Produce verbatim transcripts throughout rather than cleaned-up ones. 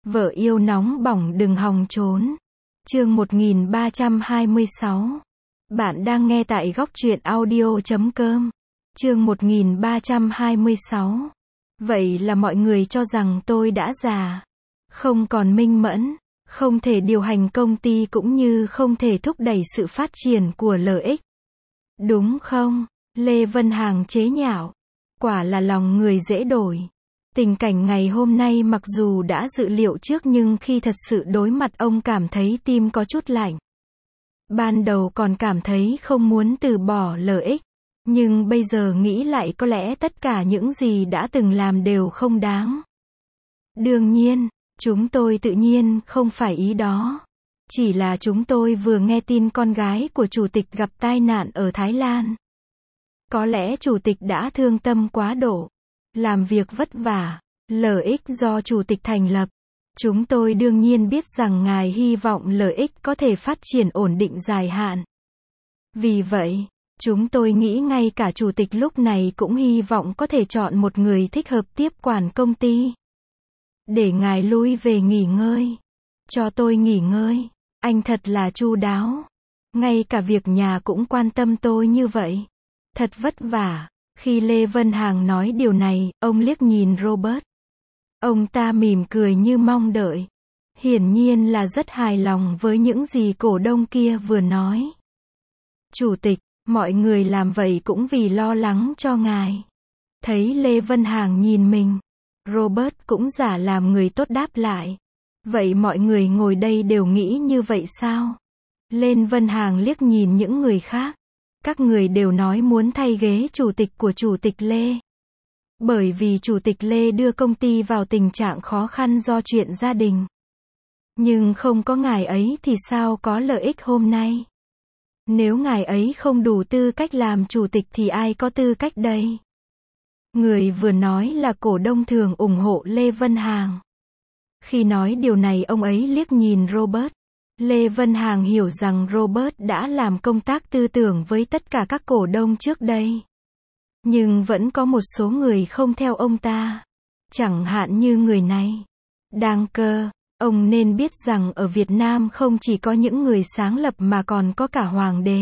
Vợ yêu nóng bỏng đừng hòng trốn. Chương một nghìn ba trăm hai mươi sáu. Bạn đang nghe tại góc truyện audio chấm com. Chương một nghìn ba trăm hai mươi sáu. Vậy là mọi người cho rằng tôi đã già, không còn minh mẫn, không thể điều hành công ty cũng như không thể thúc đẩy sự phát triển của lợi ích. Đúng không? Lê Vân Hằng chế nhạo. Quả là lòng người dễ đổi. Tình cảnh ngày hôm nay mặc dù đã dự liệu trước nhưng khi thật sự đối mặt ông cảm thấy tim có chút lạnh. Ban đầu còn cảm thấy không muốn từ bỏ lợi ích, nhưng bây giờ nghĩ lại có lẽ tất cả những gì đã từng làm đều không đáng. Đương nhiên, chúng tôi tự nhiên không phải ý đó. Chỉ là chúng tôi vừa nghe tin con gái của chủ tịch gặp tai nạn ở Thái Lan. Có lẽ chủ tịch đã thương tâm quá độ, làm việc vất vả, lợi ích do chủ tịch thành lập. Chúng tôi đương nhiên biết rằng ngài hy vọng lợi ích có thể phát triển ổn định dài hạn. Vì vậy, chúng tôi nghĩ ngay cả chủ tịch lúc này cũng hy vọng có thể chọn một người thích hợp tiếp quản công ty. Để ngài lui về nghỉ ngơi. Cho tôi nghỉ ngơi. Anh thật là chu đáo. Ngay cả việc nhà cũng quan tâm tôi như vậy. Thật vất vả. Khi Lê Vân Hằng nói điều này, ông liếc nhìn Robert. Ông ta mỉm cười như mong đợi. Hiển nhiên là rất hài lòng với những gì cổ đông kia vừa nói. Chủ tịch, mọi người làm vậy cũng vì lo lắng cho ngài. Thấy Lê Vân Hằng nhìn mình, Robert cũng giả làm người tốt đáp lại. Vậy mọi người ngồi đây đều nghĩ như vậy sao? Lê Vân Hằng liếc nhìn những người khác. Các người đều nói muốn thay ghế chủ tịch của chủ tịch Lê. Bởi vì chủ tịch Lê đưa công ty vào tình trạng khó khăn do chuyện gia đình. Nhưng không có ngài ấy thì sao có lợi ích hôm nay? Nếu ngài ấy không đủ tư cách làm chủ tịch thì ai có tư cách đây? Người vừa nói là cổ đông thường ủng hộ Lê Vân Hằng. Khi nói điều này ông ấy liếc nhìn Robert. Lê Vân Hằng hiểu rằng Robert đã làm công tác tư tưởng với tất cả các cổ đông trước đây. Nhưng vẫn có một số người không theo ông ta. Chẳng hạn như người này. Đăng Cơ, ông nên biết rằng ở Việt Nam không chỉ có những người sáng lập mà còn có cả hoàng đế.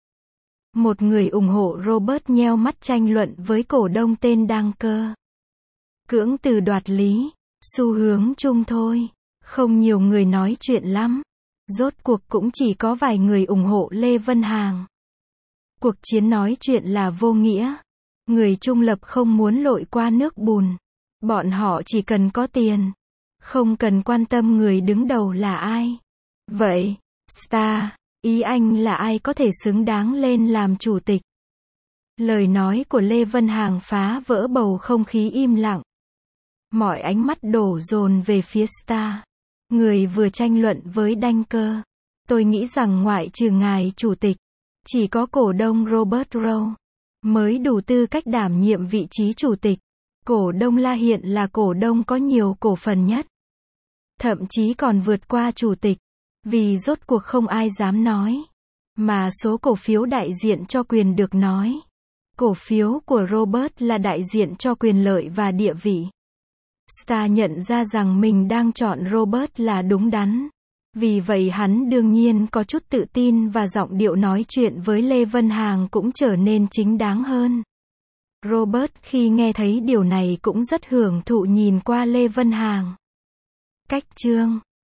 Một người ủng hộ Robert nheo mắt tranh luận với cổ đông tên Đăng Cơ. Cưỡng từ đoạt lý, xu hướng chung thôi. Không nhiều người nói chuyện lắm. Rốt cuộc cũng chỉ có vài người ủng hộ Lê Vân Hằng. Cuộc chiến nói chuyện là vô nghĩa. Người trung lập không muốn lội qua nước bùn. Bọn họ chỉ cần có tiền. Không cần quan tâm người đứng đầu là ai. Vậy, Star, ý anh là ai có thể xứng đáng lên làm chủ tịch? Lời nói của Lê Vân Hằng phá vỡ bầu không khí im lặng. Mọi ánh mắt đổ dồn về phía Star. Người vừa tranh luận với Đăng Cơ. Tôi nghĩ rằng ngoại trừ ngài chủ tịch, chỉ có cổ đông Robert Rowe mới đủ tư cách đảm nhiệm vị trí chủ tịch. Cổ đông La hiện là cổ đông có nhiều cổ phần nhất. Thậm chí còn vượt qua chủ tịch. Vì rốt cuộc không ai dám nói. Mà số cổ phiếu đại diện cho quyền được nói. Cổ phiếu của Robert là đại diện cho quyền lợi và địa vị. Star nhận ra rằng mình đang chọn Robert là đúng đắn. Vì vậy hắn đương nhiên có chút tự tin và giọng điệu nói chuyện với Lê Vân Hằng cũng trở nên chính đáng hơn. Robert khi nghe thấy điều này cũng rất hưởng thụ nhìn qua Lê Vân Hằng. Cách chương